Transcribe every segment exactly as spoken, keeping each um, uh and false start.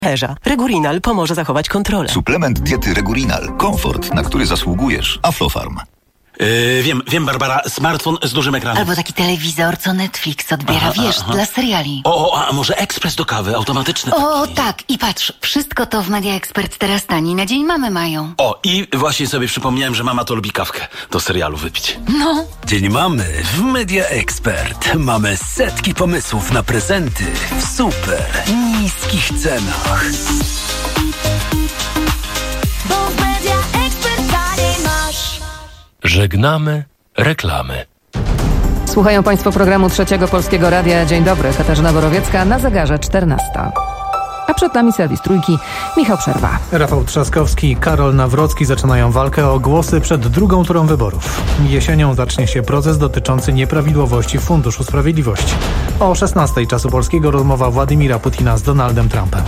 Regurinal pomoże zachować kontrolę. Suplement diety Regurinal. Komfort, na który zasługujesz. Aflofarm. Yy, wiem, wiem, Barbara, smartfon z dużym ekranem. Albo taki telewizor, co Netflix odbiera, aha, wiesz, aha. dla seriali. O, o, a może ekspres do kawy, automatyczny O, taki. tak, i patrz, wszystko to w Media Expert teraz taniej, na dzień mamy mają. O, i właśnie sobie przypomniałem, że mama to lubi kawkę do serialu wypić. No. Dzień mamy w Media Expert. Mamy setki pomysłów na prezenty w super niskich cenach. Żegnamy reklamy. Słuchają Państwo programu Trzeciego Polskiego Radia. Dzień dobry, Katarzyna Borowiecka, na zegarze czternasta. A przed nami serwis Trójki, Michał Przerwa. Rafał Trzaskowski i Karol Nawrocki zaczynają walkę o głosy przed drugą turą wyborów. Jesienią zacznie się proces dotyczący nieprawidłowości w Funduszu Sprawiedliwości. O szesnastej czasu polskiego rozmowa Władimira Putina z Donaldem Trumpem.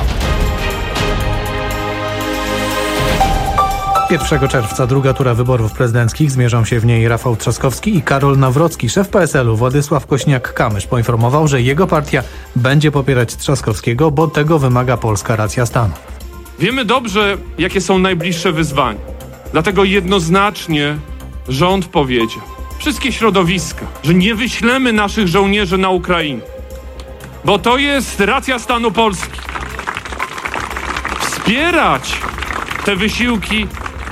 pierwszego czerwca druga tura wyborów prezydenckich. Zmierzą się w niej Rafał Trzaskowski i Karol Nawrocki. Szef P S L-u Władysław Kośniak-Kamysz poinformował, że jego partia będzie popierać Trzaskowskiego, bo tego wymaga polska racja stanu. Wiemy dobrze, jakie są najbliższe wyzwania. Dlatego jednoznacznie rząd powiedział, wszystkie środowiska, że nie wyślemy naszych żołnierzy na Ukrainę, bo to jest racja stanu Polski. Wspierać te wysiłki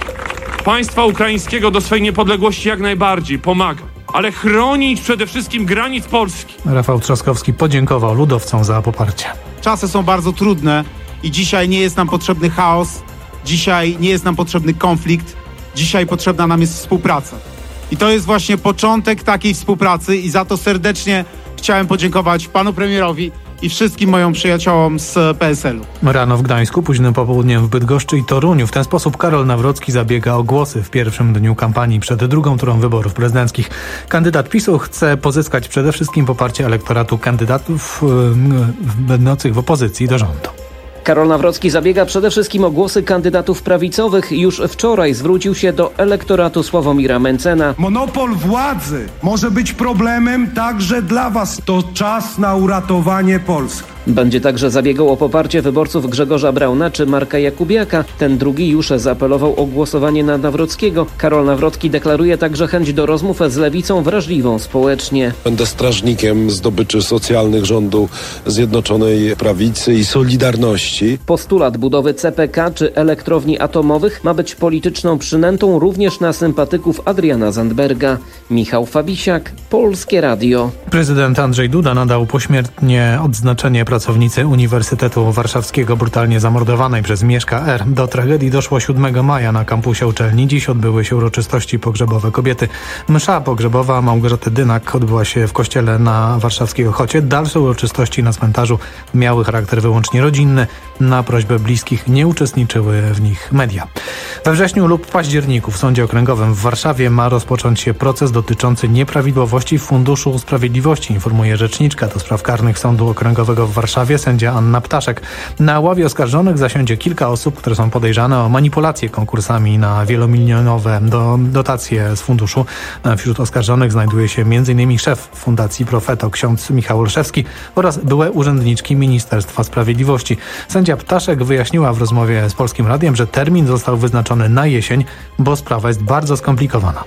państwa ukraińskiego do swej niepodległości jak najbardziej pomaga, ale chronić przede wszystkim granic Polski. Rafał Trzaskowski podziękował ludowcom za poparcie. Czasy są bardzo trudne i dzisiaj nie jest nam potrzebny chaos, dzisiaj nie jest nam potrzebny konflikt, dzisiaj potrzebna nam jest współpraca. I to jest właśnie początek takiej współpracy i za to serdecznie chciałem podziękować panu premierowi i wszystkim moim przyjaciołom z P S L-u. Rano w Gdańsku, późnym popołudniem w Bydgoszczy i Toruniu. W ten sposób Karol Nawrocki zabiega o głosy w pierwszym dniu kampanii przed drugą turą wyborów prezydenckich. Kandydat PiS-u chce pozyskać przede wszystkim poparcie elektoratu kandydatów będących w opozycji do rządu. Karol Nawrocki zabiega przede wszystkim o głosy kandydatów prawicowych. Już wczoraj zwrócił się do elektoratu Sławomira Mencena. Monopol władzy może być problemem także dla was. To czas na uratowanie Polski. Będzie także zabiegał o poparcie wyborców Grzegorza Brauna czy Marka Jakubiaka. Ten drugi już zaapelował o głosowanie na Nawrockiego. Karol Nawrocki deklaruje także chęć do rozmów z lewicą wrażliwą społecznie. Będę strażnikiem zdobyczy socjalnych rządu Zjednoczonej Prawicy i Solidarności. Postulat budowy C P K czy elektrowni atomowych ma być polityczną przynętą również na sympatyków Adriana Zandberga. Michał Fabisiak, Polskie Radio. Prezydent Andrzej Duda nadał pośmiertnie odznaczenie pracownicy Uniwersytetu Warszawskiego brutalnie zamordowanej przez Mieszka R. Do tragedii doszło siódmego maja na kampusie uczelni. Dziś odbyły się uroczystości pogrzebowe kobiety. Msza pogrzebowa Małgorzaty Dynak odbyła się w kościele na warszawskiej Ochocie. Dalsze uroczystości na cmentarzu miały charakter wyłącznie rodzinny. Na prośbę bliskich nie uczestniczyły w nich media. We wrześniu lub październiku w Sądzie Okręgowym w Warszawie ma rozpocząć się proces dotyczący nieprawidłowości w Funduszu Sprawiedliwości, informuje rzeczniczka do spraw karnych Sądu Okręgowego w Warszawie sędzia Anna Ptaszek. Na ławie oskarżonych zasiądzie kilka osób, które są podejrzane o manipulację konkursami na wielomilionowe do, dotacje z funduszu. Wśród oskarżonych znajduje się m.in. szef Fundacji Profeto ksiądz Michał Olszewski oraz byłe urzędniczki Ministerstwa Sprawiedliwości. Sędzia Ptaszek wyjaśniła w rozmowie z Polskim Radiem, że termin został wyznaczony na jesień, bo sprawa jest bardzo skomplikowana.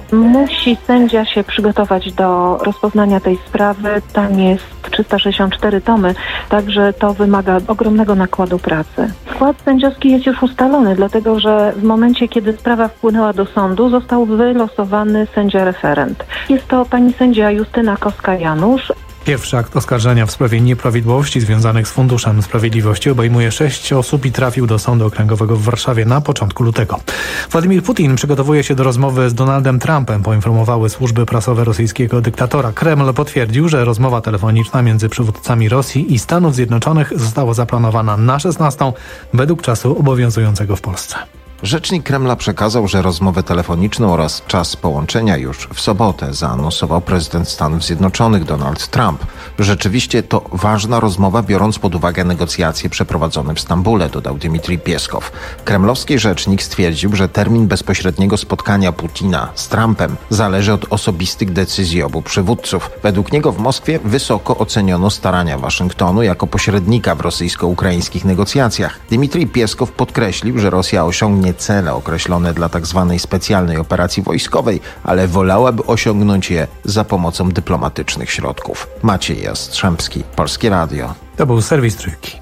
Musi sędzia się przygotować do rozpoznania tej sprawy. Tam jest trzysta sześćdziesiąt cztery tomy, także to wymaga ogromnego nakładu pracy. Skład sędziowski jest już ustalony, dlatego że w momencie, kiedy sprawa wpłynęła do sądu, został wylosowany sędzia referent. Jest to pani sędzia Justyna Kowska-Janusz. Pierwszy akt oskarżenia w sprawie nieprawidłowości związanych z Funduszem Sprawiedliwości obejmuje sześć osób i trafił do Sądu Okręgowego w Warszawie na początku lutego. Władimir Putin przygotowuje się do rozmowy z Donaldem Trumpem, poinformowały służby prasowe rosyjskiego dyktatora. Kreml potwierdził, że rozmowa telefoniczna między przywódcami Rosji i Stanów Zjednoczonych została zaplanowana na szesnastą według czasu obowiązującego w Polsce. Rzecznik Kremla przekazał, że rozmowę telefoniczną oraz czas połączenia już w sobotę zaanonsował prezydent Stanów Zjednoczonych Donald Trump. Rzeczywiście to ważna rozmowa, biorąc pod uwagę negocjacje przeprowadzone w Stambule, dodał Dmitrij Pieskow. Kremlowski rzecznik stwierdził, że termin bezpośredniego spotkania Putina z Trumpem zależy od osobistych decyzji obu przywódców. Według niego w Moskwie wysoko oceniono starania Waszyngtonu jako pośrednika w rosyjsko-ukraińskich negocjacjach. Dmitrij Pieskow podkreślił, że Rosja osiągnie cele określone dla tzw. specjalnej operacji wojskowej, ale wolałaby osiągnąć je za pomocą dyplomatycznych środków. Maciej Jastrzębski, Polskie Radio. To był serwis Trójki.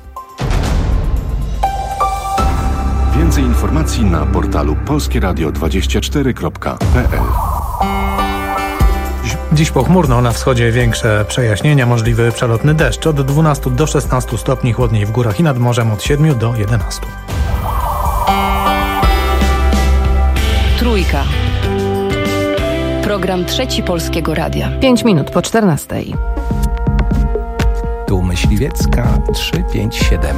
Więcej informacji na portalu polskie radio dwadzieścia cztery kropka p l. Dziś pochmurno, na wschodzie większe przejaśnienia, możliwy przelotny deszcz. Od dwunastu do szesnastu stopni, chłodniej w górach i nad morzem od siedmiu do jedenastu. Trójka. Program Trzeci Polskiego Radia. Pięć minut po czternastej. Tu Myśliwiecka trzy pięć siedem.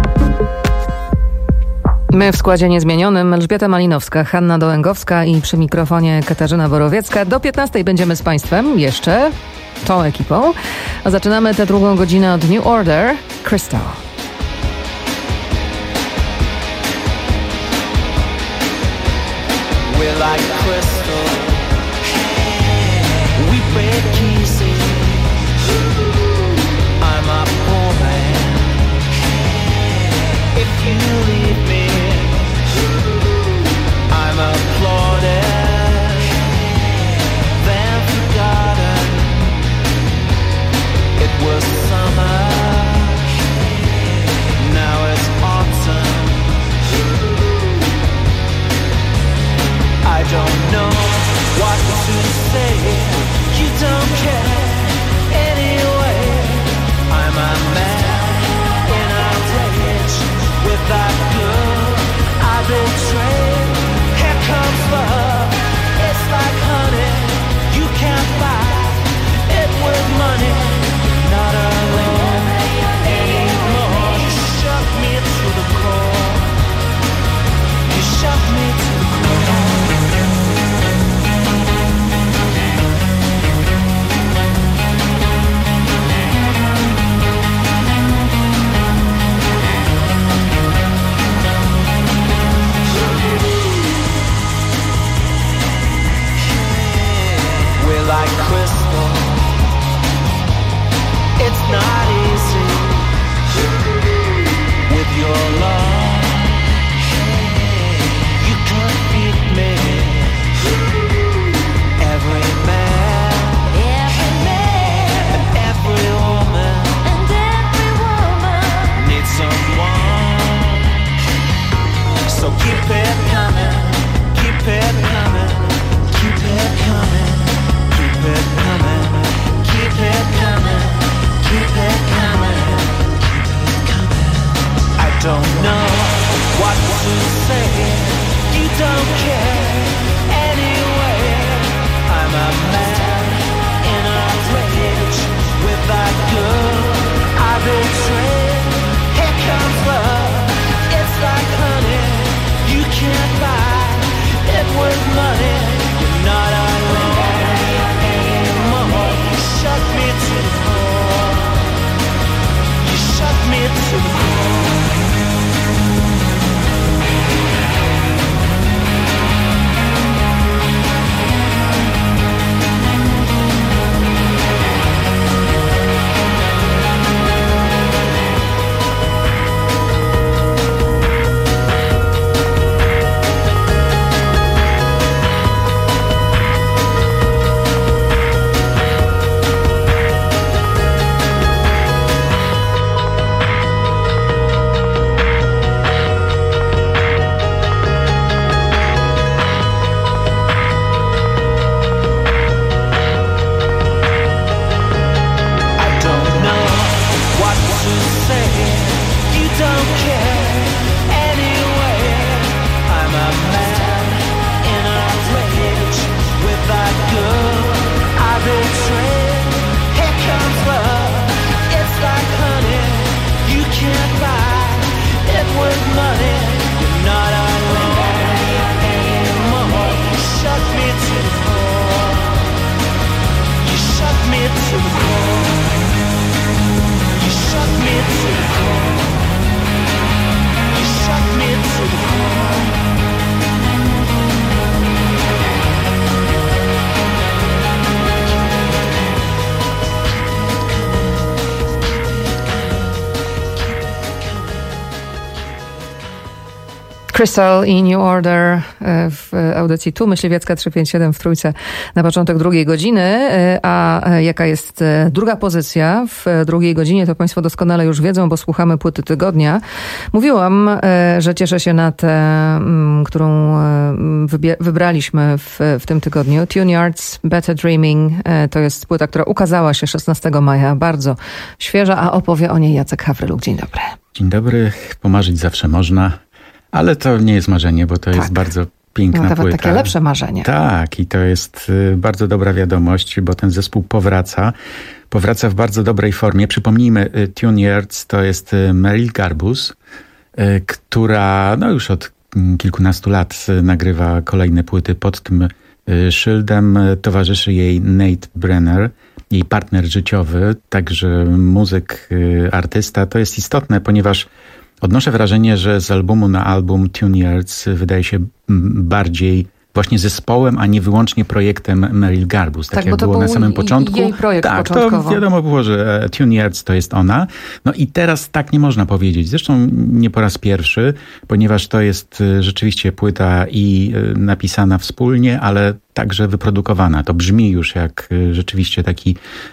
My w składzie niezmienionym: Elżbieta Malinowska, Hanna Dołęgowska i przy mikrofonie Katarzyna Borowiecka. Do piętnastej będziemy z Państwem, jeszcze tą ekipą. A zaczynamy tę drugą godzinę od New Order, Crystal. We're like crystal. We break easy. I'm a poor man. If you leave me, I'm applauded, then forgotten. It was summer, now it's autumn. I don't know what to say. You don't care anyway. I'm a man in a rage with that girl I betrayed. Here comes love. It's like honey. You can't buy it with money. Not alone anymore. You shut me to the core. You shut me to the core. Like crystal, it's not easy with your love. You confuse me. Every man, every man, and every woman, and every woman needs someone. So keep it coming, keep it coming, keep it coming. Keep it coming, keep it coming, keep it coming, keep it coming. I don't know what to say. You don't care anyway. I'm a man in a rage with that girl I betrayed. Here comes love. It's like honey. You can't buy it with money. You're not alone. Shut me to the core. You shut me to the core. Crystal i New Order w audycji Tu Myśliwiecka trzysta pięćdziesiąt siedem w Trójce na początek drugiej godziny. A jaka jest druga pozycja w drugiej godzinie, to Państwo doskonale już wiedzą, bo słuchamy płyty tygodnia. Mówiłam, że cieszę się na tę, którą wybraliśmy w, w tym tygodniu. Tune Yards, Better Dreaming. To jest płyta, która ukazała się szesnastego maja. Bardzo świeża, a opowie o niej Jacek Hawryluk. Dzień dobry. Dzień dobry. Pomarzyć zawsze można. Ale to nie jest marzenie, bo to tak. jest bardzo piękna no, nawet płyta. Takie lepsze marzenie. Tak, i to jest bardzo dobra wiadomość, bo ten zespół powraca. Powraca w bardzo dobrej formie. Przypomnijmy, Tune Yards to jest Meryl Garbus, która no już od kilkunastu lat nagrywa kolejne płyty pod tym szyldem. Towarzyszy jej Nate Brenner, jej partner życiowy, także muzyk, artysta. To jest istotne, ponieważ odnoszę wrażenie, że z albumu na album Tune Yards wydaje się bardziej właśnie zespołem, a nie wyłącznie projektem Meryl Garbus. Tak, tak jak było na samym początku. Jej projekt tak, początkowo. To wiadomo było, że Tune Yards to jest ona. No i teraz tak nie można powiedzieć. Zresztą nie po raz pierwszy, ponieważ to jest rzeczywiście płyta i napisana wspólnie, ale także wyprodukowana. To brzmi już jak rzeczywiście taki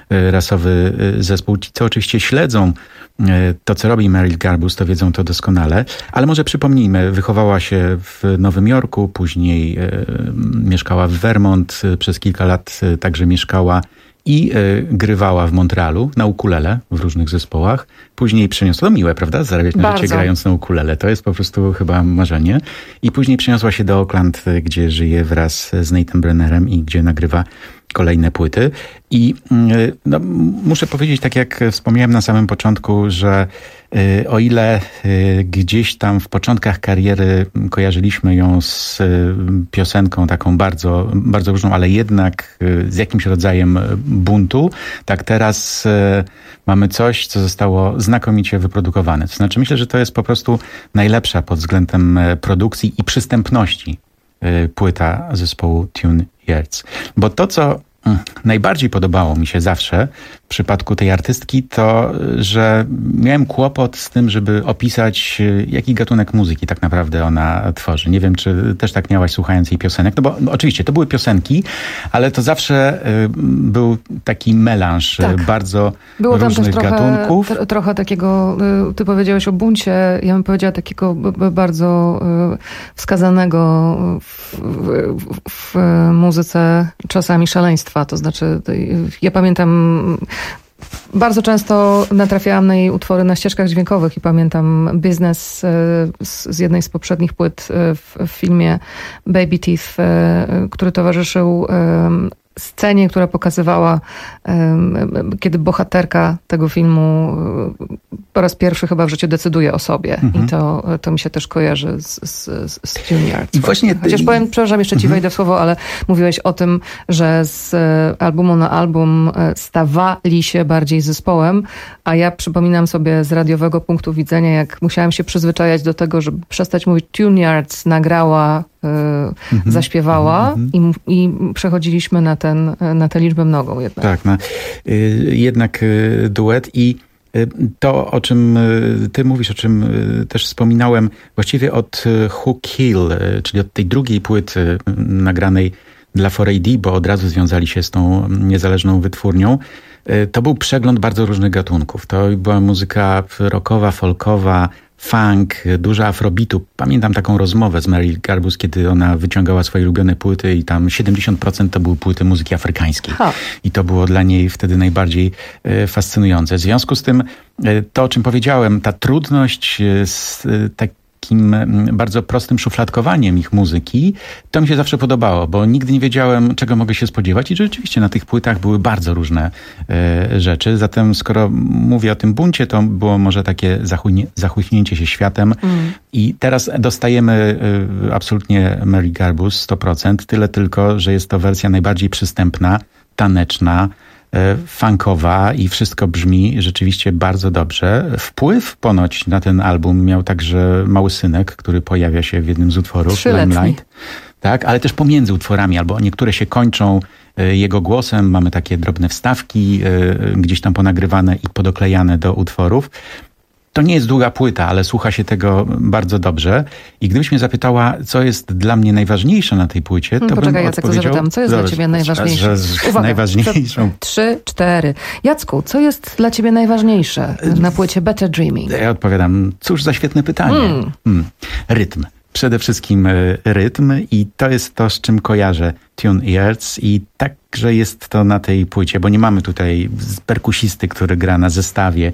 rasowy zespół. Ci, co oczywiście śledzą to, co robi Meryl Garbus, to wiedzą to doskonale. Ale może przypomnijmy, wychowała się w Nowym Jorku, później e, mieszkała w Vermont, przez kilka lat także mieszkała i e, grywała w Montrealu na ukulele w różnych zespołach. Później przeniosła, to miłe, prawda? Zarabiać na życie grając na ukulele. To jest po prostu chyba marzenie. I później przeniosła się do Oakland, gdzie żyje wraz z Nate'em Brennerem i gdzie nagrywa kolejne płyty. I no, muszę powiedzieć, tak jak wspomniałem na samym początku, że y, o ile y, gdzieś tam w początkach kariery kojarzyliśmy ją z y, piosenką taką bardzo, bardzo różną, ale jednak y, z jakimś rodzajem buntu, tak teraz y, mamy coś, co zostało znakomicie wyprodukowane. To znaczy myślę, że to jest po prostu najlepsza pod względem produkcji i przystępności y, płyta zespołu Tune Yards. Bo to, co najbardziej podobało mi się zawsze w przypadku tej artystki, to, że miałem kłopot z tym, żeby opisać, jaki gatunek muzyki tak naprawdę ona tworzy. Nie wiem, czy też tak miałaś słuchając jej piosenek. No bo no, oczywiście to były piosenki, ale to zawsze y, był taki melanż tak. bardzo Było tam różnych też trochę, gatunków. T- trochę takiego, y, ty powiedziałeś o buncie, ja bym powiedziała takiego b- b- bardzo y, wskazanego w, w, w muzyce czasami szaleństwa. To znaczy, ja pamiętam, bardzo często natrafiałam na jej utwory na ścieżkach dźwiękowych i pamiętam Business z jednej z poprzednich płyt w, w filmie Baby Teeth, który towarzyszył scenie, która pokazywała, kiedy bohaterka tego filmu po raz pierwszy chyba w życiu decyduje o sobie. Mhm. I to, to mi się też kojarzy z, z, z Tune Yards. I właśnie ty... Chociaż powiem, przepraszam, jeszcze ci mhm. wejdę w słowo, ale mówiłeś o tym, że z albumu na album stawali się bardziej zespołem, a ja przypominam sobie z radiowego punktu widzenia, jak musiałam się przyzwyczajać do tego, żeby przestać mówić Tune Yards nagrała, mhm. zaśpiewała mhm. i, i przechodziliśmy na, ten, na tę liczbę mnogą jednak. Tak, na, y, jednak y, duet i to, o czym ty mówisz, o czym też wspominałem, właściwie od Who Kill, czyli od tej drugiej płyty nagranej dla four A D, bo od razu związali się z tą niezależną wytwórnią, to był przegląd bardzo różnych gatunków. To była muzyka rockowa, folkowa, funk, dużo afrobitu. Pamiętam taką rozmowę z Meryl Garbus, kiedy ona wyciągała swoje ulubione płyty i tam siedemdziesiąt procent to były płyty muzyki afrykańskiej. Ha. I to było dla niej wtedy najbardziej e, fascynujące. W związku z tym e, to, o czym powiedziałem, ta trudność z e, tak takim bardzo prostym szufladkowaniem ich muzyki, to mi się zawsze podobało, bo nigdy nie wiedziałem, czego mogę się spodziewać i rzeczywiście na tych płytach były bardzo różne e, rzeczy. Zatem skoro mówię o tym buncie, to było może takie zachujnie, zachuśnięcie się światem mm. i teraz dostajemy e, absolutnie Meryl Garbus sto procent, tyle tylko, że jest to wersja najbardziej przystępna, taneczna, funkowa i wszystko brzmi rzeczywiście bardzo dobrze. Wpływ ponoć na ten album miał także mały synek, który pojawia się w jednym z utworów, Limelight. Tak, ale też pomiędzy utworami, albo niektóre się kończą jego głosem. Mamy takie drobne wstawki gdzieś tam ponagrywane i podoklejane do utworów. To nie jest długa płyta, ale słucha się tego bardzo dobrze. I gdybyś mnie zapytała, co jest dla mnie najważniejsze na tej płycie, to Poczekaj, bym Jacek, odpowiedział... to zapytam, co jest Zobacz, dla ciebie najważniejsze? Że, że Uwaga, najważniejszą... Trzy, cztery. Jacku, co jest dla ciebie najważniejsze na płycie Better Dreaming? Ja odpowiadam, cóż za świetne pytanie. Mm. Hmm. Rytm. Przede wszystkim rytm i to jest to, z czym kojarzę Tune Yards i także jest to na tej płycie, bo nie mamy tutaj perkusisty, który gra na zestawie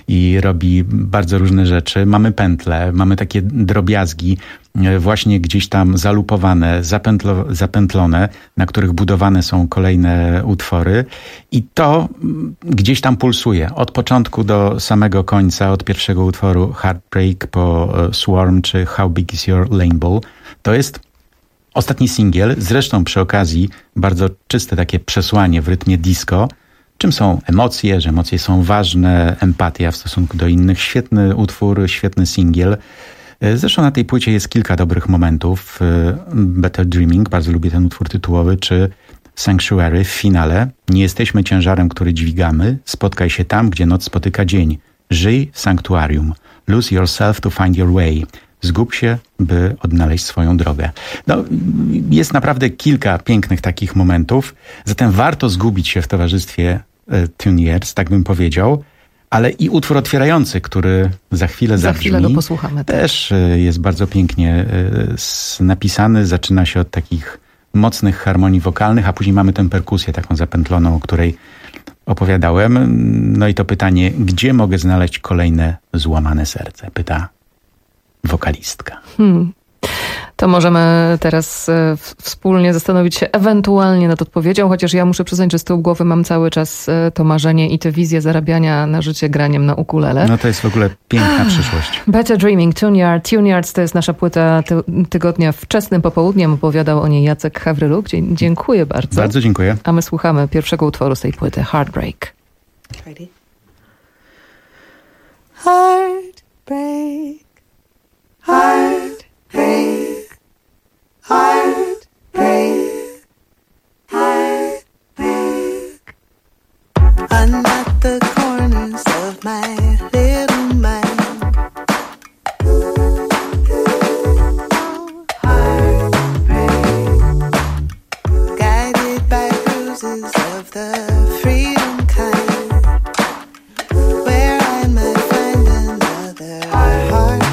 i robi bardzo różne rzeczy. Mamy pętle, mamy takie drobiazgi właśnie gdzieś tam zalupowane, zapętlo, zapętlone, na których budowane są kolejne utwory i to gdzieś tam pulsuje. Od początku do samego końca, od pierwszego utworu Heartbreak po Swarm czy How Big Is Your Label. To jest ostatni singiel, zresztą przy okazji bardzo czyste takie przesłanie w rytmie disco. Czym są emocje, że emocje są ważne, empatia w stosunku do innych. Świetny utwór, świetny singiel. Zresztą na tej płycie jest kilka dobrych momentów. Better Dreaming, bardzo lubię ten utwór tytułowy, czy Sanctuary w finale. Nie jesteśmy ciężarem, który dźwigamy. Spotkaj się tam, gdzie noc spotyka dzień. Żyj w sanktuarium. Lose yourself to find your way. Zgub się, by odnaleźć swoją drogę. No, jest naprawdę kilka pięknych takich momentów, zatem warto zgubić się w towarzystwie e, Tune Yards, tak bym powiedział, ale i utwór otwierający, który za chwilę Za zabrzmi, chwilę go posłuchamy. Tak. też e, jest bardzo pięknie e, napisany. Zaczyna się od takich mocnych harmonii wokalnych, a później mamy tę perkusję taką zapętloną, o której opowiadałem. No i to pytanie, gdzie mogę znaleźć kolejne złamane serce? Pyta wokalistka. Hmm. To możemy teraz e, w, wspólnie zastanowić się ewentualnie nad odpowiedzią, chociaż ja muszę przyznać, że z tyłu głowy mam cały czas e, to marzenie i tę wizję zarabiania na życie graniem na ukulele. No to jest w ogóle piękna przyszłość. Better Dreaming, Tune Yards. Tune Yards to jest nasza płyta ty tygodnia wczesnym popołudniem. Opowiadał o niej Jacek Hawryluk. Dzie dziękuję bardzo. Bardzo dziękuję. A my słuchamy pierwszego utworu z tej płyty, Heartbreak. Ready? Heartbreak. Heartbreak, heartbreak, heartbreak. And at the corners of my little mind, heartbreak, guided by bruises of the freedom kind, where I might find another heart.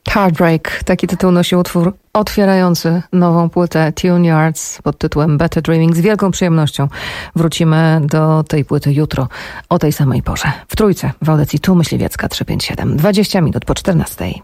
Heartbreak. Taki tytuł nosi utwór otwierający nową płytę Tune Yards pod tytułem Better Dreaming. Z wielką przyjemnością wrócimy do tej płyty jutro o tej samej porze. W Trójce w audycji Tu Myśliwiecka trzysta pięćdziesiąt siedem. dwadzieścia minut po czternastej.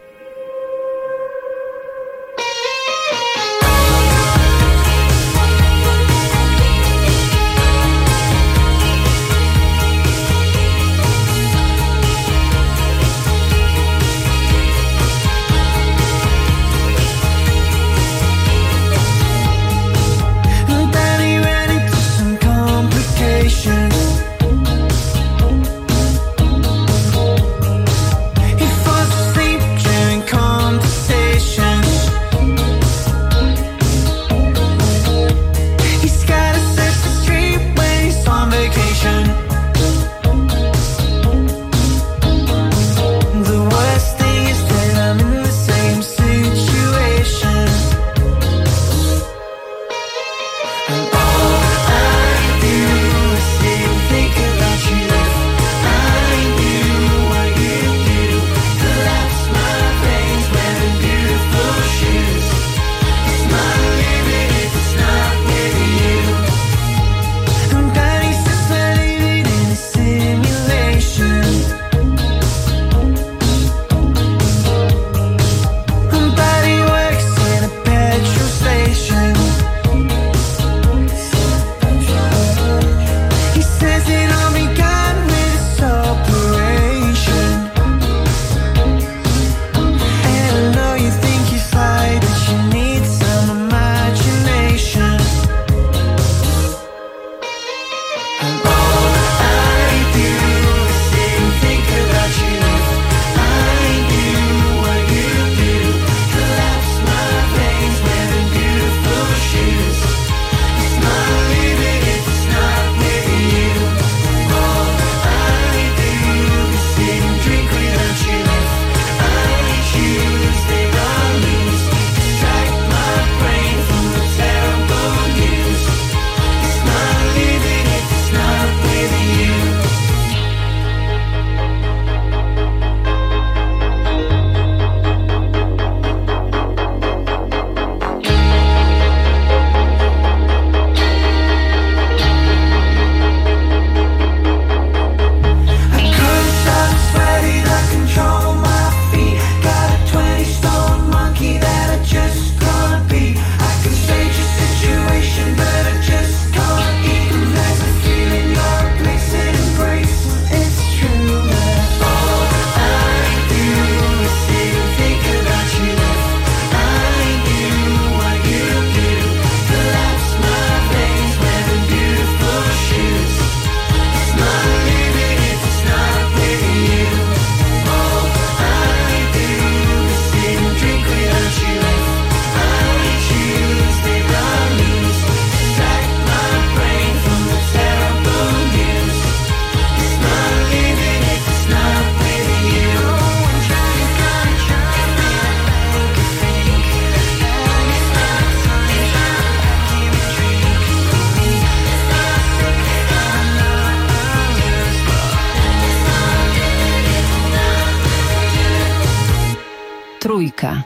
Trójka.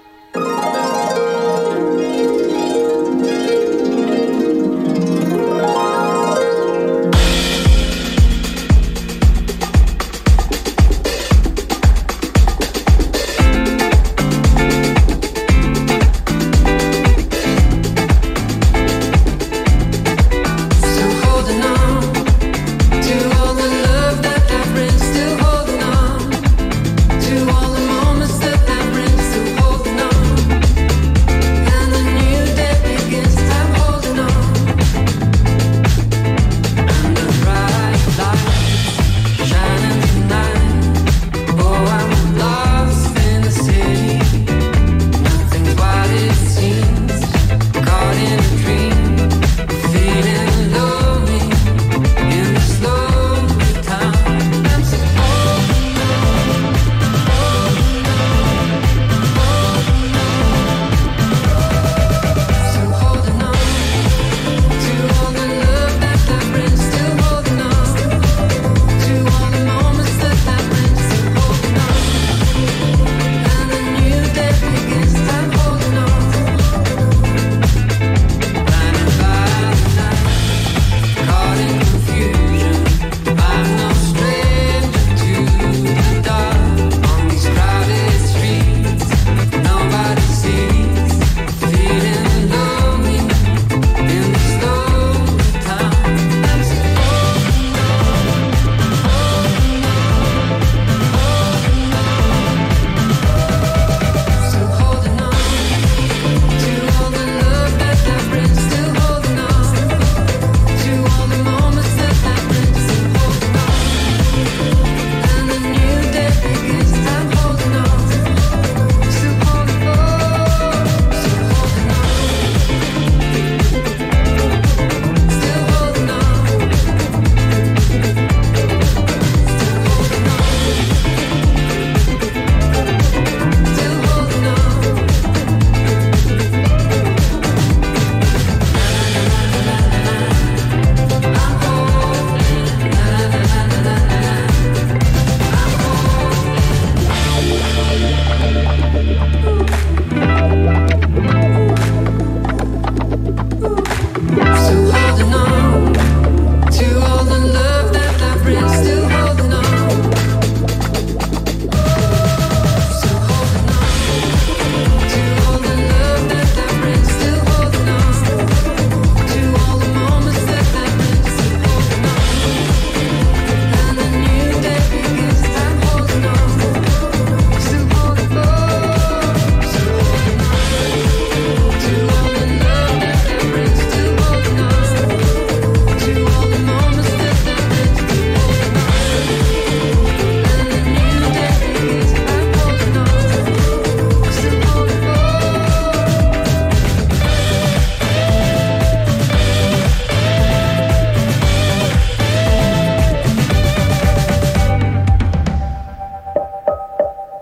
Holding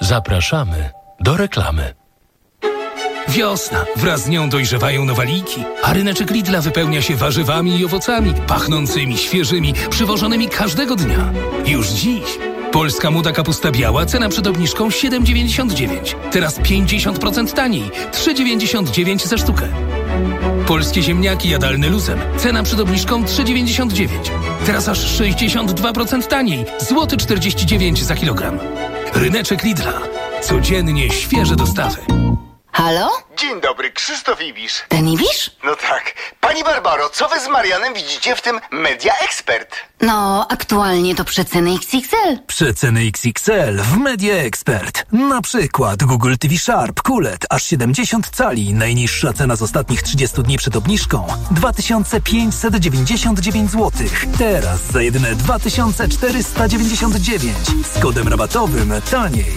Zapraszamy do reklamy. Wiosna. Wraz z nią dojrzewają nowaliki, a ryneczek Lidla wypełnia się warzywami i owocami, pachnącymi, świeżymi, przywożonymi każdego dnia. Już dziś. Polska młoda kapusta biała, cena przed obniżką siedem dziewięćdziesiąt dziewięć. Teraz pięćdziesiąt procent taniej, trzy dziewięćdziesiąt dziewięć za sztukę. Polskie ziemniaki jadalne luzem, cena przed obniżką trzy dziewięćdziesiąt dziewięć. Teraz aż sześćdziesiąt dwa procent taniej, złoty czterdzieści dziewięć za kilogram. Ryneczek Lidla. Codziennie świeże dostawy. Halo? Dzień dobry, Krzysztof Ibisz. Ten Ibisz? No tak. Pani Barbaro, co wy z Marianem widzicie w tym Media Expert? No, aktualnie to przeceny X X L. Przeceny X X L w Media Expert. Na przykład Google T V Sharp Q L E D aż siedemdziesiąt cali. Najniższa cena z ostatnich trzydziestu dni przed obniżką dwa tysiące pięćset dziewięćdziesiąt dziewięć złotych. Teraz za jedyne dwa tysiące czterysta dziewięćdziesiąt dziewięć. Z kodem rabatowym taniej.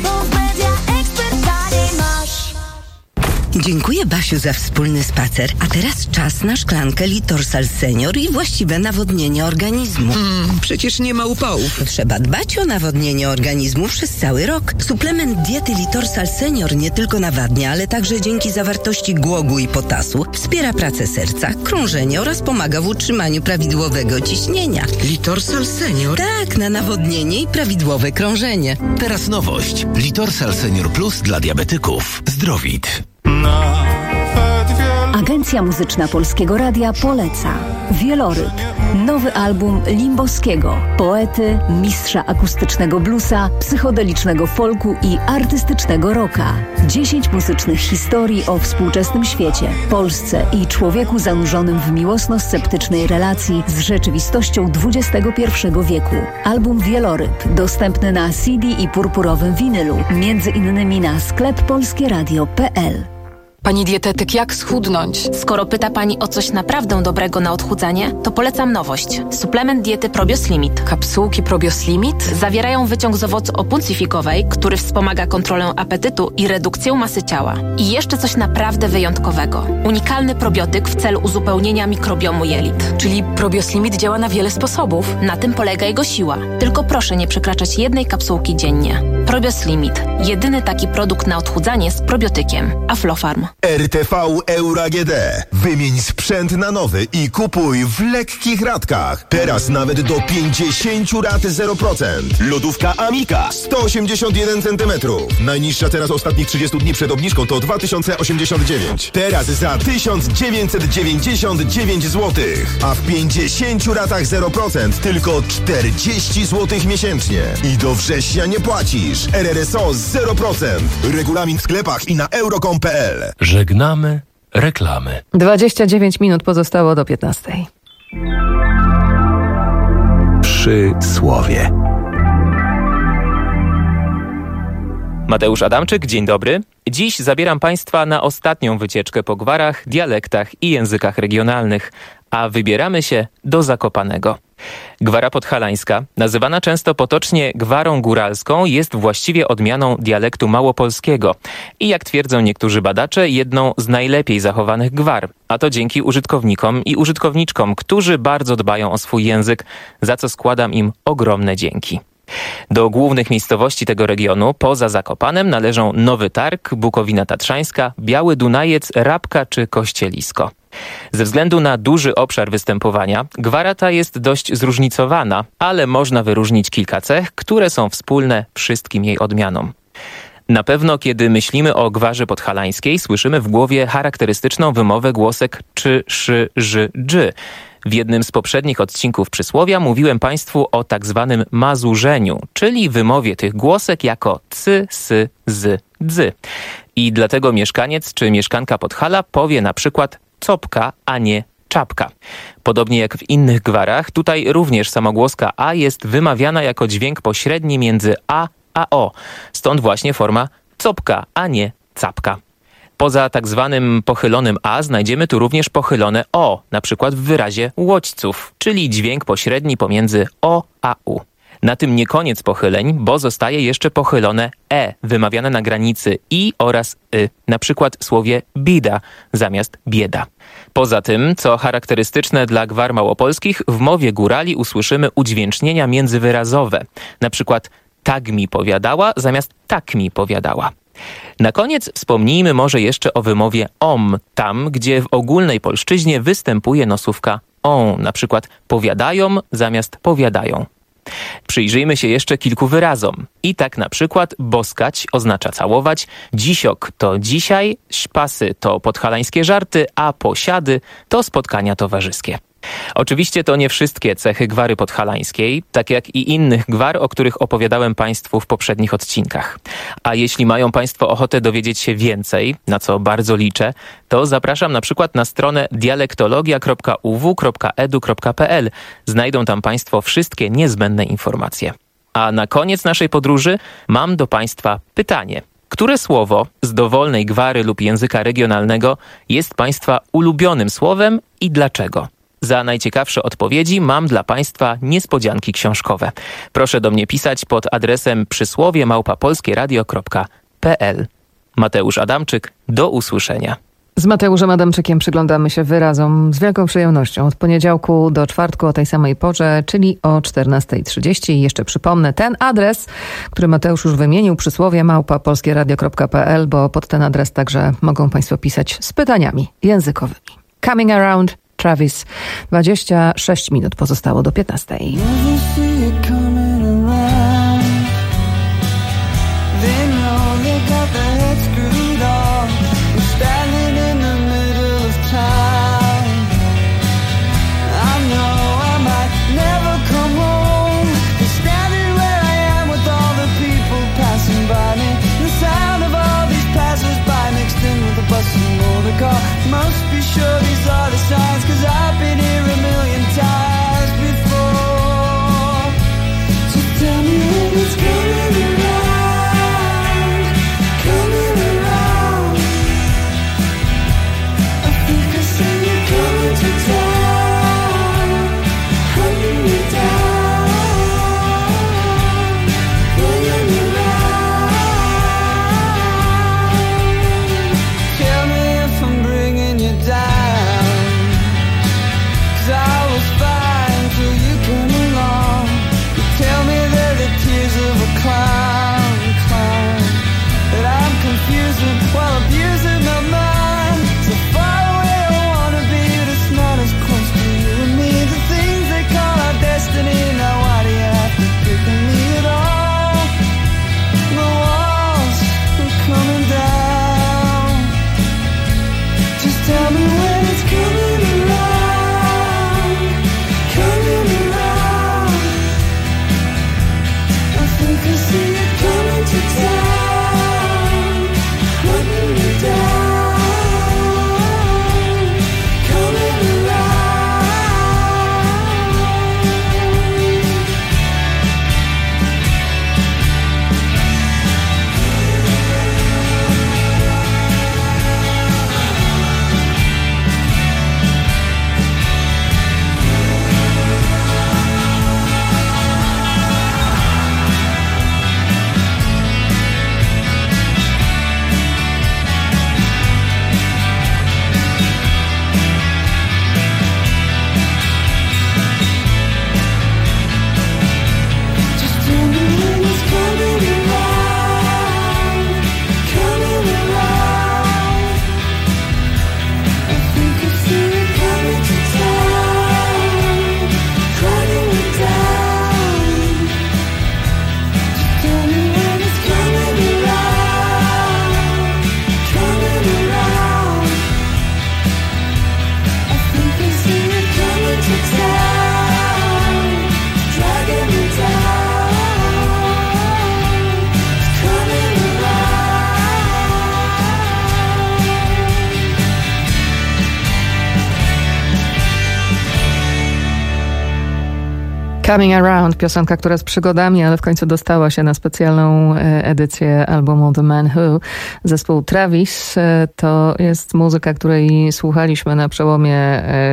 Dziękuję, Basiu, za wspólny spacer. A teraz czas na szklankę Litorsal Senior i właściwe nawodnienie organizmu. Mm, przecież nie ma upałów. Trzeba dbać o nawodnienie organizmu przez cały rok. Suplement diety Litorsal Senior nie tylko nawadnia, ale także dzięki zawartości głogu i potasu wspiera pracę serca, krążenie oraz pomaga w utrzymaniu prawidłowego ciśnienia. Litorsal Senior? Tak, na nawodnienie i prawidłowe krążenie. Teraz nowość. Litorsal Senior Plus dla diabetyków. Zdrowit. Agencja Muzyczna Polskiego Radia poleca Wieloryb, nowy album Limboskiego, poety, mistrza akustycznego bluesa, psychodelicznego folku i artystycznego rocka. Dziesięć muzycznych historii o współczesnym świecie, Polsce i człowieku zanurzonym w miłosno-sceptycznej relacji z rzeczywistością dwudziestego pierwszego wieku. Album Wieloryb dostępny na C D i purpurowym winylu, między innymi na sklep polskieradio kropka p l. Pani dietetyk, jak schudnąć? Skoro pyta Pani o coś naprawdę dobrego na odchudzanie, to polecam nowość. Suplement diety Probios Limit. Kapsułki Probios Limit? Zawierają wyciąg z owocu opuncifikowej, który wspomaga kontrolę apetytu i redukcję masy ciała. I jeszcze coś naprawdę wyjątkowego. Unikalny probiotyk w celu uzupełnienia mikrobiomu jelit. Czyli Probios Limit działa na wiele sposobów. Na tym polega jego siła. Tylko proszę nie przekraczać jednej kapsułki dziennie. Probios Limit. Jedyny taki produkt na odchudzanie z probiotykiem. Aflofarm. R T V Euro A G D. Wymień sprzęt na nowy i kupuj w lekkich ratkach. Teraz nawet do pięćdziesiąt rat zero procent. Lodówka Amika sto osiemdziesiąt jeden centymetrów. Najniższa cena z ostatnich trzydziestu dni przed obniżką to dwa tysiące osiemdziesiąt dziewięć. Teraz za tysiąc dziewięćset dziewięćdziesiąt dziewięć złotych. A w pięćdziesięciu ratach zero procent tylko czterdzieści złotych miesięcznie. I do września nie płacisz. R R S O zero procent. Regulamin w sklepach i na euro kropka com kropka p l. Żegnamy reklamy. dwadzieścia dziewięć minut pozostało do piętnastej. Przy słowie. Mateusz Adamczyk, dzień dobry. Dziś zabieram Państwa na ostatnią wycieczkę po gwarach, dialektach i językach regionalnych, a wybieramy się do Zakopanego. Gwara podhalańska, nazywana często potocznie gwarą góralską, jest właściwie odmianą dialektu małopolskiego i jak twierdzą niektórzy badacze, jedną z najlepiej zachowanych gwar, a to dzięki użytkownikom i użytkowniczkom, którzy bardzo dbają o swój język, za co składam im ogromne dzięki. Do głównych miejscowości tego regionu, poza Zakopanem, należą Nowy Targ, Bukowina Tatrzańska, Biały Dunajec, Rabka czy Kościelisko. Ze względu na duży obszar występowania, gwara ta jest dość zróżnicowana, ale można wyróżnić kilka cech, które są wspólne wszystkim jej odmianom. Na pewno, kiedy myślimy o gwarze podhalańskiej, słyszymy w głowie charakterystyczną wymowę głosek czy, szy, ży, dży. W jednym z poprzednich odcinków Przysłowia mówiłem Państwu o tak zwanym mazurzeniu, czyli wymowie tych głosek jako cy, sy, zy, dzy. I dlatego mieszkaniec czy mieszkanka Podhala powie na przykład copka, a nie czapka. Podobnie jak w innych gwarach, tutaj również samogłoska a jest wymawiana jako dźwięk pośredni między a a o. Stąd właśnie forma copka, a nie capka. Poza tak zwanym pochylonym a znajdziemy tu również pochylone o, na przykład w wyrazie łodźców, czyli dźwięk pośredni pomiędzy o a u. Na tym nie koniec pochyleń, bo zostaje jeszcze pochylone e, wymawiane na granicy i oraz y, na przykład w słowie bida zamiast bieda. Poza tym, co charakterystyczne dla gwar małopolskich, w mowie górali usłyszymy udźwięcznienia międzywyrazowe, na przykład tak mi powiadała zamiast tak mi powiadała. Na koniec wspomnijmy może jeszcze o wymowie om, tam gdzie w ogólnej polszczyźnie występuje nosówka on, na przykład powiadają zamiast powiadają. Przyjrzyjmy się jeszcze kilku wyrazom. I tak na przykład boskać oznacza całować, dzisiok to dzisiaj, śpasy to podhalańskie żarty, a posiady to spotkania towarzyskie. Oczywiście to nie wszystkie cechy gwary podhalańskiej, tak jak i innych gwar, o których opowiadałem Państwu w poprzednich odcinkach. A jeśli mają Państwo ochotę dowiedzieć się więcej, na co bardzo liczę, to zapraszam na przykład na stronę dialektologia kropka u w kropka e d u kropka p l. Znajdą tam Państwo wszystkie niezbędne informacje. A na koniec naszej podróży mam do Państwa pytanie. Które słowo z dowolnej gwary lub języka regionalnego jest Państwa ulubionym słowem i dlaczego? Za najciekawsze odpowiedzi mam dla Państwa niespodzianki książkowe. Proszę do mnie pisać pod adresem przysłowie małpa polskie radio kropka p l. Mateusz Adamczyk, do usłyszenia. Z Mateuszem Adamczykiem przyglądamy się wyrazom z wielką przyjemnością od poniedziałku do czwartku o tej samej porze, czyli o czternasta trzydzieści. I jeszcze przypomnę ten adres, który Mateusz już wymienił, przysłowie małpa polskie radio kropka p l, bo pod ten adres także mogą Państwo pisać z pytaniami językowymi. Coming Around, Travis. dwadzieścia sześć minut pozostało do piętnastej. Must be sure these are the signs, 'cause I've been here a million times before. So tell me when it's coming around, coming around. I think I see you coming to town, hunting me down, pulling me round. Tell me if I'm bringing you down, 'cause I was fine till you came along. You tell me they're the tears of a clown, clown, that I'm confusing while abusing my mind. So far away I wanna be, but it's not as close to you and me. The things they call our destiny, now why do you have to pick on me at all? The walls are coming down. Just tell me when it's coming around, coming around. I think I see it coming to town, hunting me down, coming around. Just tell me when it's coming around, coming around. I think I see it coming to town, crowding me down. Just tell me when it's coming around, coming around. I think I see it coming to town, dragging me down. It's coming Coming Around, piosenka, która z przygodami, ale w końcu dostała się na specjalną e, edycję albumu The Man Who. Zespół Travis e, to jest muzyka, której słuchaliśmy na przełomie e,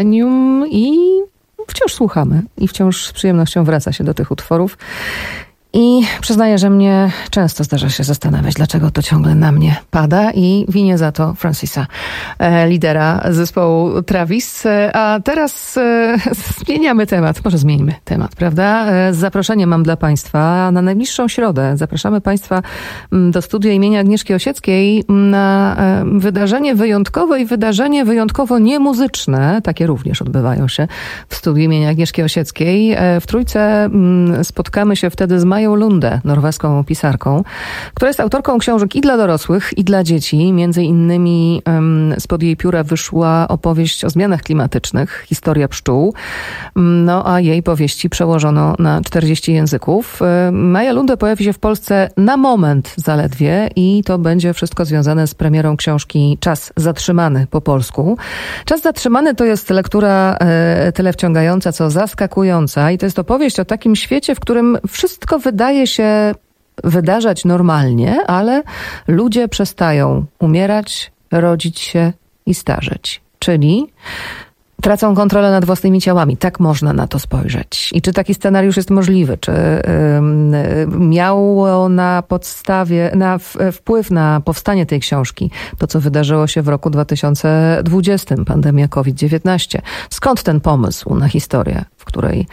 milenium i wciąż słuchamy i wciąż z przyjemnością wraca się do tych utworów. I przyznaję, że mnie często zdarza się zastanawiać, dlaczego to ciągle na mnie pada i winię za to Francisa, lidera zespołu Travis. A teraz zmieniamy temat, może zmieńmy temat, prawda? Zaproszenie mam dla Państwa na najbliższą środę. Zapraszamy Państwa do studia imienia Agnieszki Osieckiej na wydarzenie wyjątkowe i wydarzenie wyjątkowo niemuzyczne. Takie również odbywają się w studiu imienia Agnieszki Osieckiej. W Trójce spotkamy się wtedy z Mają Lundę, norweską pisarką, która jest autorką książek i dla dorosłych, i dla dzieci. Między innymi um, spod jej pióra wyszła opowieść o zmianach klimatycznych, historia pszczół. No a jej powieści przełożono na czterdzieści języków. Maja Lundę pojawi się w Polsce na moment zaledwie i to będzie wszystko związane z premierą książki Czas zatrzymany po polsku. Czas zatrzymany to jest lektura e, tyle wciągająca, co zaskakująca i to jest opowieść o takim świecie, w którym wszystko wydaje się wydarzać normalnie, ale ludzie przestają umierać, rodzić się i starzeć. Czyli tracą kontrolę nad własnymi ciałami. Tak można na to spojrzeć. I czy taki scenariusz jest możliwy? Czy y, miało na podstawie, na w, wpływ na powstanie tej książki to, co wydarzyło się w roku dwa tysiące dwudziestym, pandemia kowid dziewiętnaście? Skąd ten pomysł na historię, w której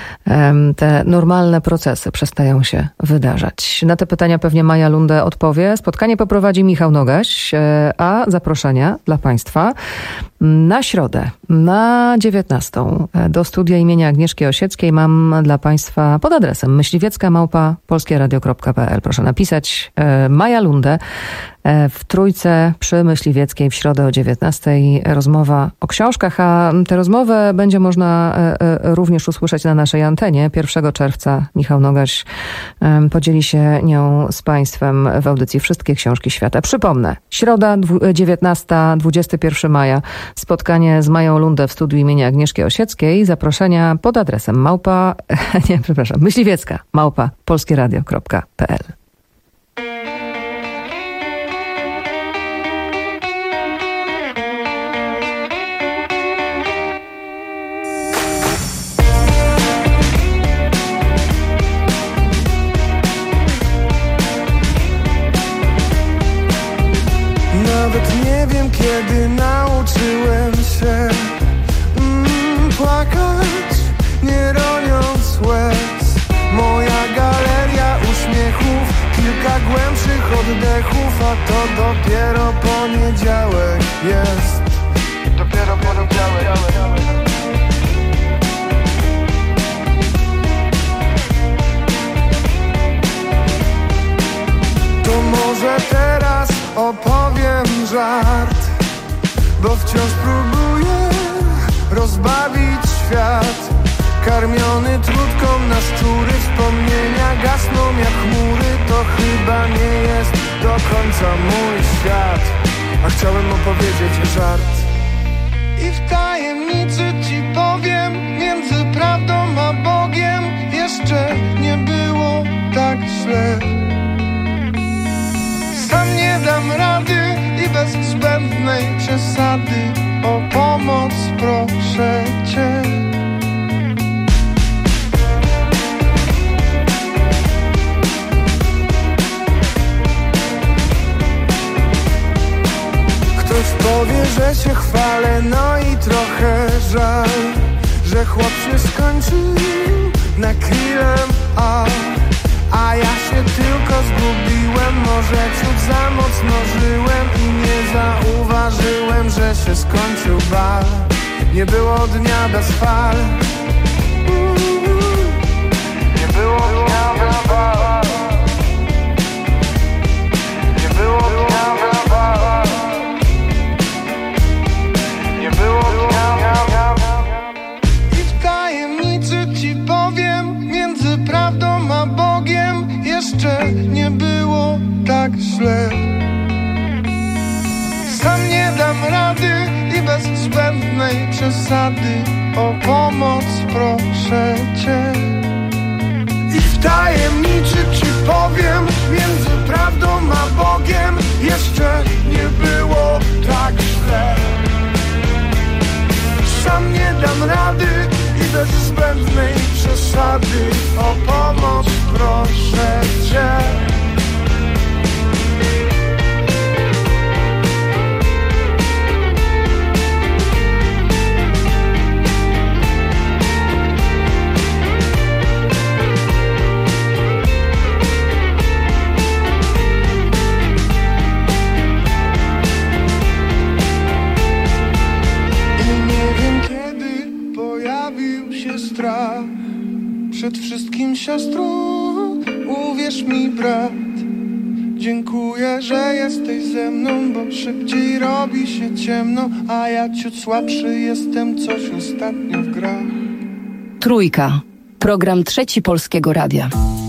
te normalne procesy przestają się wydarzać? Na te pytania pewnie Maja Lundę odpowie. Spotkanie poprowadzi Michał Nogaś, a zaproszenia dla Państwa na środę, na dziewiętnastą do studia imienia Agnieszki Osieckiej mam dla Państwa pod adresem myśliwiecka małpa polskieradio kropka p l. Proszę napisać Maja Lundę w Trójce przy Myśliwieckiej w środę o dziewiętnastej. Rozmowa o książkach, a tę rozmowę będzie można również usłyszeć na naszej antenie. pierwszego czerwca Michał Nogaś podzieli się nią z Państwem w audycji Wszystkie Książki Świata. Przypomnę, środa dziewiętnasta dwudziestego pierwszego maja spotkanie z Mają Lundę w studiu imienia Agnieszki Osieckiej. Zaproszenia pod adresem małpa, nie, przepraszam, myśliwiecka małpa polskieradio kropka p l. Nawet nie wiem, kiedy nauczyłem się mm, płakać, nie roniąc łez. Moja galeria uśmiechów, kilka głębszych oddechów, a to dopiero poniedziałek jest. Dopiero poniedziałek. To może teraz opowiem żart, bo wciąż próbuję rozbawić świat. Karmiony trutką na szczury, wspomnienia gasną jak chmury. To chyba nie jest do końca mój świat, a chciałem opowiedzieć żart. I w tajemnicy ci powiem, między prawdą a Bogiem jeszcze nie było tak źle. Sam nie dam rady i bez zbędnej przesady o pomoc proszę cię. Ktoś powie, że się chwalę, no i trochę żal, że chłop się skończył na krillem, a A ja się tylko zgubiłem, może ciut za mocno żyłem i nie zauważyłem, że się skończył bal. Nie było dnia bez fal. Nie było dnia bez fal. Nie było dnia bez fal. Nie było dnia bez fal. I w tajemnicy ci powiem, między prawdą a Bogiem jeszcze nie było tak źle. Sam nie dam rady i bez zbędnej przesady o pomoc proszę cię. I w tajemnicy ci powiem, między prawdą a Bogiem jeszcze nie było tak źle. Sam nie dam rady i bez zbędnej przesady, o pomoc proszę Cię. Przed wszystkim siostrą, uwierz mi brat, dziękuję, że jesteś ze mną, bo szybciej robi się ciemno, a ja ciut słabszy jestem, coś ostatnio w grach. Trójka. Program Trzeci Polskiego Radia.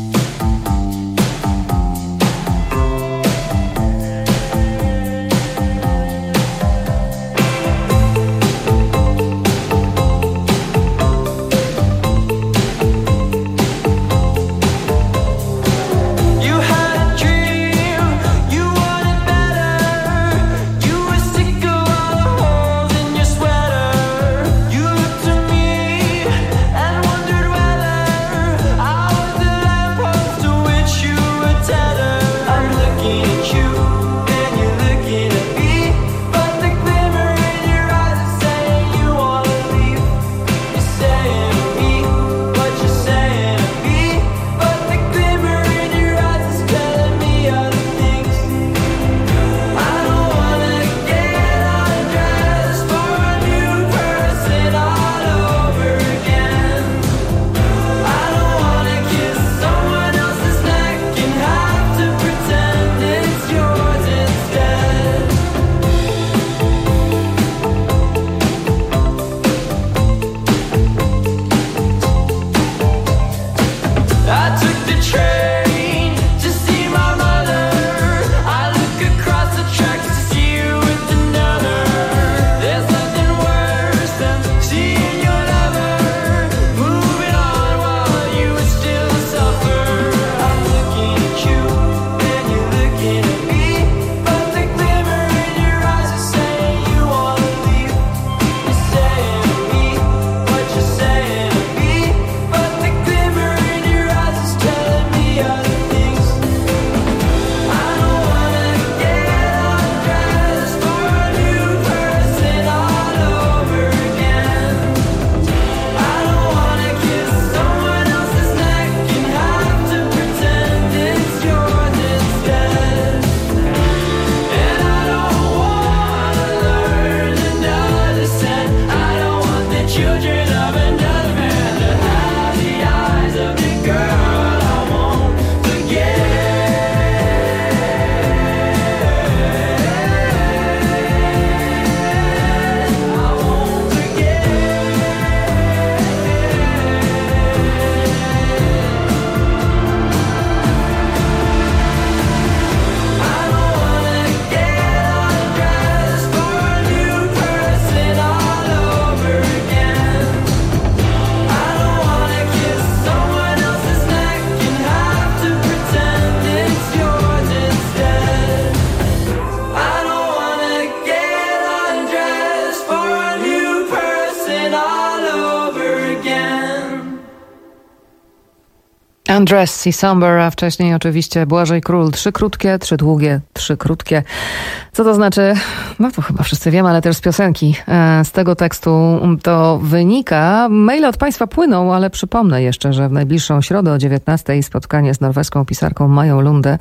Undress i Somber, a wcześniej oczywiście Błażej Król. Trzy krótkie, trzy długie, trzy krótkie. Co to znaczy? No to chyba wszyscy wiemy, ale też z piosenki. Z tego tekstu to wynika. Maile od Państwa płyną, ale przypomnę jeszcze, że w najbliższą środę o dziewiętnastej spotkanie z norweską pisarką Mają Lunde.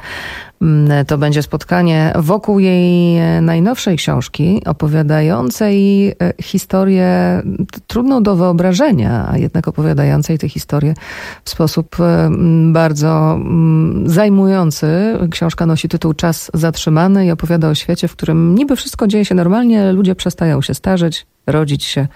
To będzie spotkanie wokół jej najnowszej książki, opowiadającej historię trudną do wyobrażenia, a jednak opowiadającej tę historię w sposób bardzo zajmujący. Książka nosi tytuł Czas zatrzymany i opowiada o świecie, w którym niby wszystko dzieje się normalnie, ludzie przestają się starzeć, rodzić się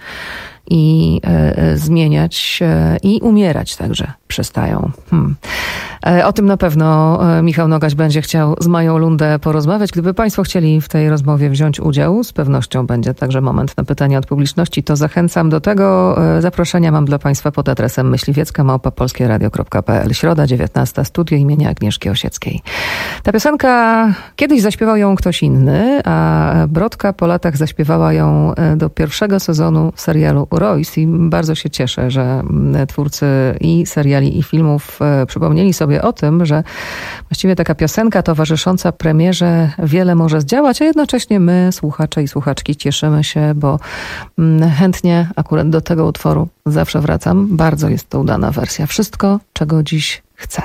i e, zmieniać e, i umierać także przestają. Hmm. E, o tym na pewno e, Michał Nogaś będzie chciał z Mają Lunde porozmawiać. Gdyby Państwo chcieli w tej rozmowie wziąć udział, z pewnością będzie także moment na pytania od publiczności, to zachęcam do tego. E, zaproszenia mam dla Państwa pod adresem myśliwiecka małpa polskieradio kropka p l. Środa dziewiętnasta, studio imienia Agnieszki Osieckiej. Ta piosenka, kiedyś zaśpiewał ją ktoś inny, a Brodka po latach zaśpiewała ją do pierwszego sezonu serialu Royce i bardzo się cieszę, że twórcy i seriali, i filmów przypomnieli sobie o tym, że właściwie taka piosenka towarzysząca premierze wiele może zdziałać, a jednocześnie my, słuchacze i słuchaczki, cieszymy się, bo chętnie akurat do tego utworu zawsze wracam. Bardzo jest to udana wersja. Wszystko, czego dziś chcę.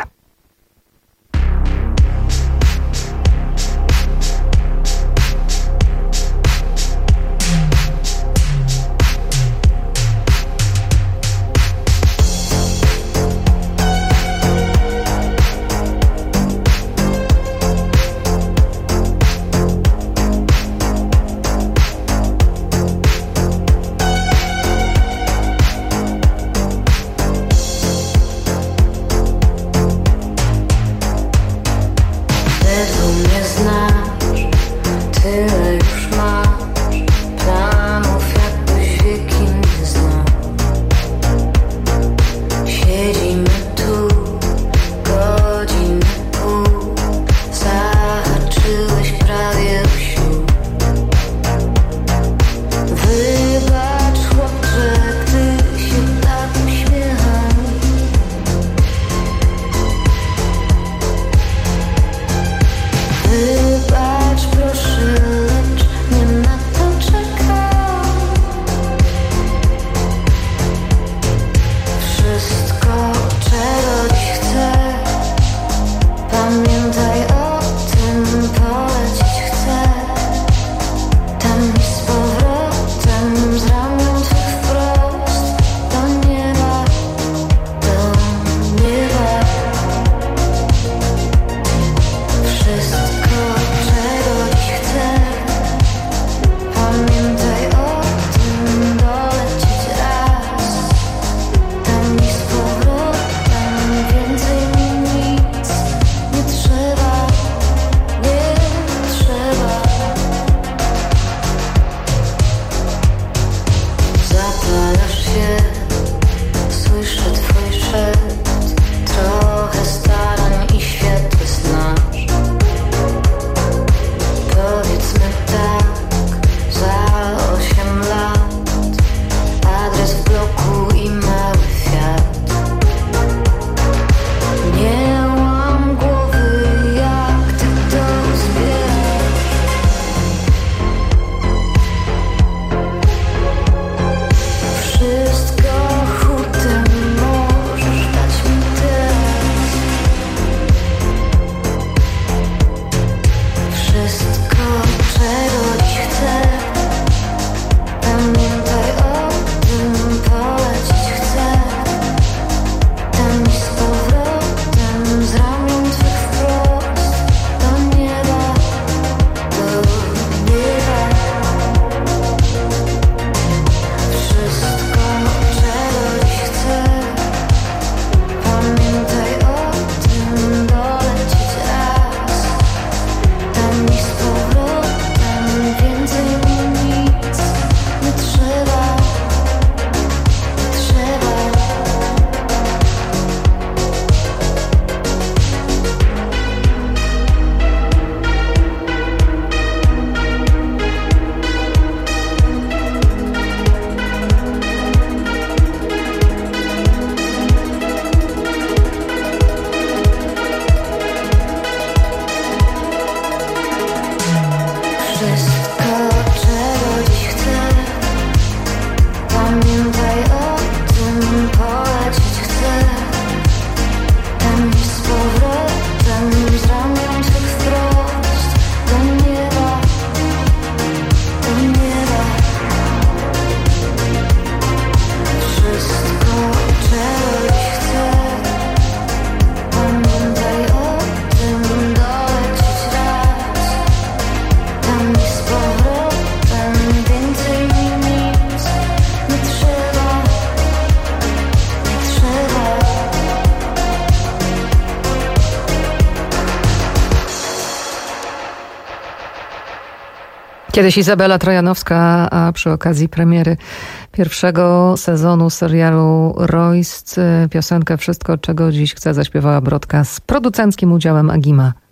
Kiedyś Izabela Trojanowska, a przy okazji premiery pierwszego sezonu serialu Royce piosenkę Wszystko, czego dziś chcę zaśpiewała Brodka z producenckim udziałem Agima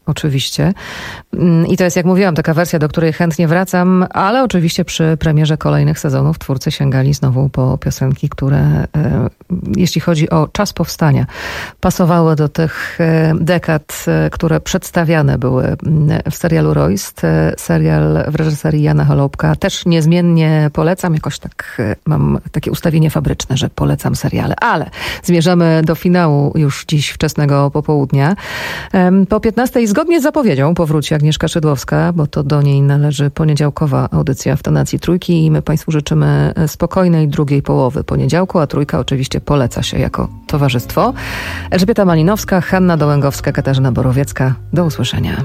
oczywiście. I to jest, jak mówiłam, taka wersja, do której chętnie wracam, ale oczywiście przy premierze kolejnych sezonów twórcy sięgali znowu po piosenki, które, e, jeśli chodzi o czas powstania, pasowały do tych e, dekad, e, które przedstawiane były w serialu Royst. E, serial w reżyserii Jana Holubka też niezmiennie polecam. Jakoś tak e, mam takie ustawienie fabryczne, że polecam seriale. Ale zmierzamy do finału już dziś wczesnego popołudnia. E, po piętnastej zgodnie z zapowiedzią powróci Agnieszka Szydłowska, bo to do niej należy poniedziałkowa audycja w tonacji Trójki i my Państwu życzymy spokojnej drugiej połowy poniedziałku, a Trójka oczywiście poleca się jako towarzystwo. Elżbieta Malinowska, Hanna Dołęgowska, Katarzyna Borowiecka. Do usłyszenia.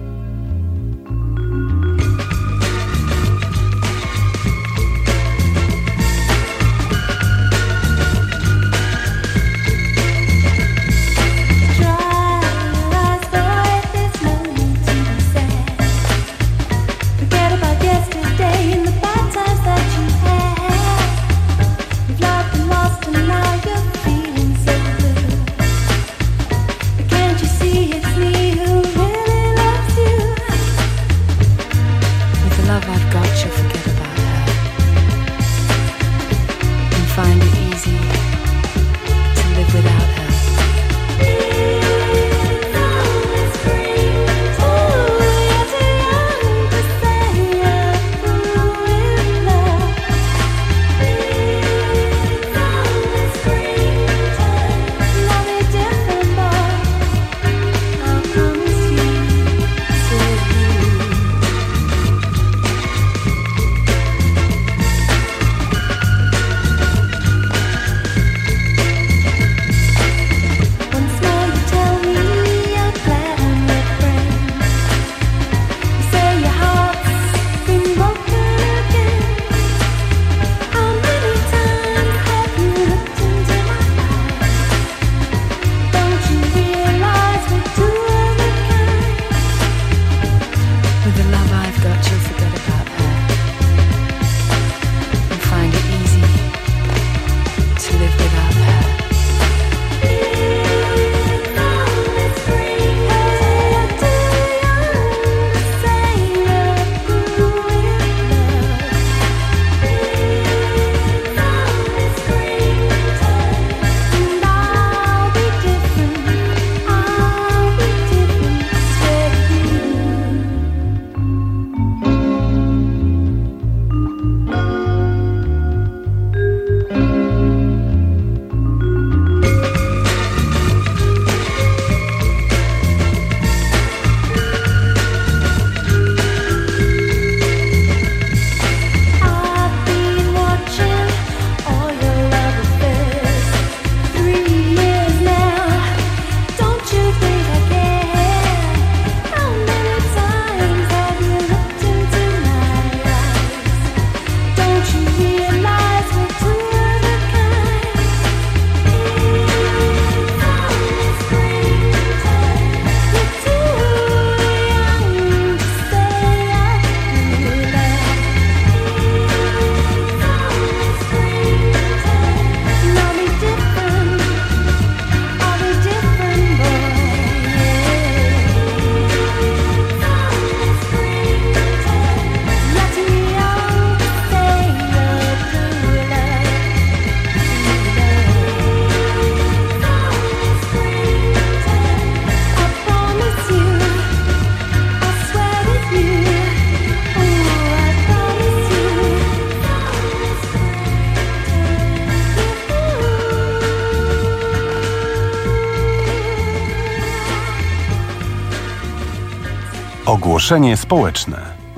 Ogłoszenie społeczne.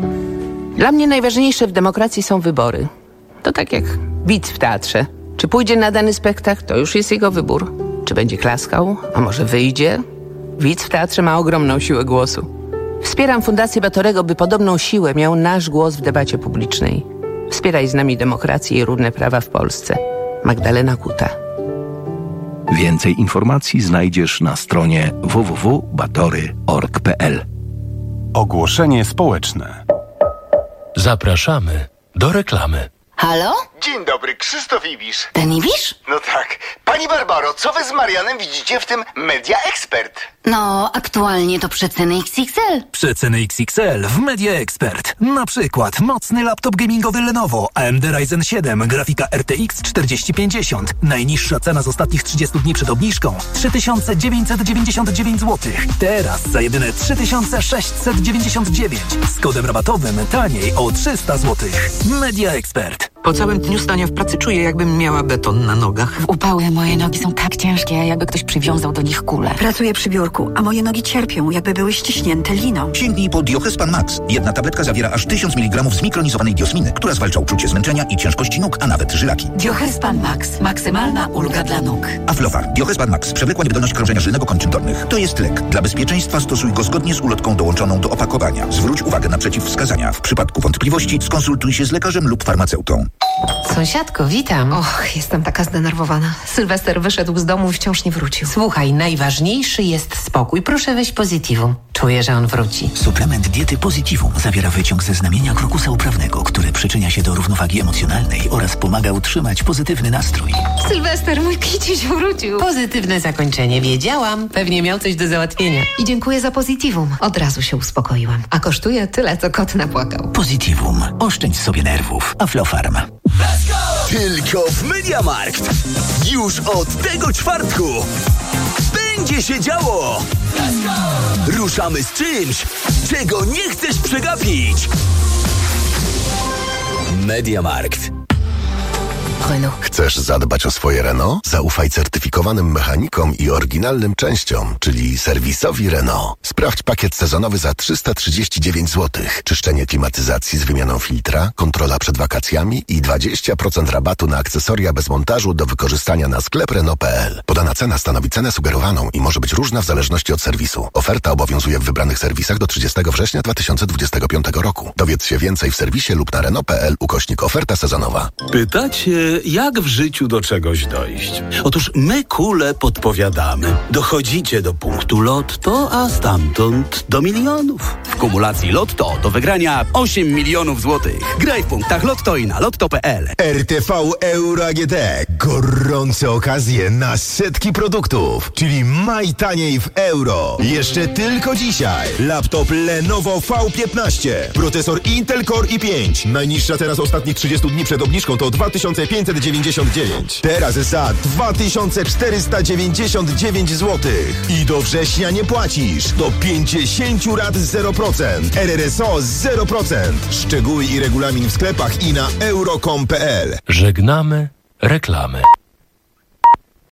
Dla mnie najważniejsze w demokracji są wybory. To tak jak widz w teatrze. Czy pójdzie na dany spektakl, to już jest jego wybór. Czy będzie klaskał, a może wyjdzie? Widz w teatrze ma ogromną siłę głosu. Wspieram Fundację Batorego, by podobną siłę miał nasz głos w debacie publicznej. Wspieraj z nami demokrację i równe prawa w Polsce. Magdalena Kuta. Więcej informacji znajdziesz na stronie w w w kropka batory kropka org kropka p l. Ogłoszenie społeczne. Zapraszamy do reklamy. Halo? Dzień dobry, Krzysztof Ibisz. Ten Ibisz? No tak. Pani Barbaro, co wy z Marianem widzicie w tym Media Expert? No, aktualnie to przeceny X X L. Przeceny X X L w Media Expert. Na przykład mocny laptop gamingowy Lenovo A M D Ryzen siedem, grafika R T X czterdzieści pięćdziesiąt. Najniższa cena z ostatnich trzydziestu dni przed obniżką trzy tysiące dziewięćset dziewięćdziesiąt dziewięć złotych. Teraz za jedyne trzy tysiące sześćset dziewięćdziesiąt dziewięć. Z kodem rabatowym taniej o trzysta złotych. Media Expert. Po całym dniu stania w pracy czuję, jakbym miała beton na nogach. W upały moje nogi są tak ciężkie, jakby ktoś przywiązał do nich kulę. Pracuję przy biurku, a moje nogi cierpią, jakby były ściśnięte liną. Sięgnij po Diohespan Max. Jedna tabletka zawiera aż tysiąc miligramów zmikronizowanej diosminy, która zwalcza uczucie zmęczenia i ciężkości nóg, a nawet żylaki. Diohespan Max. Maksymalna ulga dla nóg. Aflofar. Diohespan Max. Przewlekła niewydolność krążenia żylnego kończyn dolnych. To jest lek. Dla bezpieczeństwa stosuj go zgodnie z ulotką dołączoną do opakowania. Zwróć uwagę na przeciwwskazania. W przypadku wątpliwości skonsultuj się z lekarzem lub farmaceutą. Sąsiadko, witam. Och, jestem taka zdenerwowana. Sylwester wyszedł z domu i wciąż nie wrócił. Słuchaj, najważniejszy jest spokój. Proszę weź Positivum. Czuję, że on wróci. Suplement diety Positivum zawiera wyciąg ze znamienia krokusa uprawnego, który przyczynia się do równowagi emocjonalnej oraz pomaga utrzymać pozytywny nastrój. Sylwester, mój kiciuś wrócił. Pozytywne zakończenie. Wiedziałam. Pewnie miał coś do załatwienia. I dziękuję za Positivum. Od razu się uspokoiłam. A kosztuje tyle, co kot napłakał. Positivum. Oszczędź sobie nerwów. Aflofarm. Tylko w MediaMarkt. Już od tego czwartku będzie się działo. Ruszamy z czymś, czego nie chcesz przegapić. MediaMarkt. Renault. Chcesz zadbać o swoje Renault? Zaufaj certyfikowanym mechanikom i oryginalnym częściom, czyli serwisowi Renault. Sprawdź pakiet sezonowy za trzysta trzydzieści dziewięć złotych. Czyszczenie klimatyzacji z wymianą filtra, kontrola przed wakacjami i dwadzieścia procent rabatu na akcesoria bez montażu do wykorzystania na sklep Renault kropka p l. Podana cena stanowi cenę sugerowaną i może być różna w zależności od serwisu. Oferta obowiązuje w wybranych serwisach do trzydziestego września dwa tysiące dwudziestego piątego roku. Dowiedz się więcej w serwisie lub na Renault kropka p l ukośnik oferta sezonowa. Pytacie, jak w życiu do czegoś dojść? Otóż my kule podpowiadamy. Dochodzicie do punktu Lotto, a stamtąd do milionów. W kumulacji Lotto do wygrania osiem milionów złotych. Graj w punktach Lotto i na lotto kropka p l. R T V Euro A G D. Gorące okazje na setki produktów, czyli maj taniej w euro. Jeszcze tylko dzisiaj. Laptop Lenovo V piętnaście. Procesor Intel Core i pięć. Najniższa teraz ostatnich trzydziestu dni przed obniżką to dwa tysiące pięćset dziewięćdziesiąt dziewięć. Teraz za dwa tysiące czterysta dziewięćdziesiąt dziewięć złotych. I do września nie płacisz. Do pięćdziesiąt rat zero procent. R R S O zero procent. Szczegóły i regulamin w sklepach i na euro kropka com kropka p l. Żegnamy reklamy.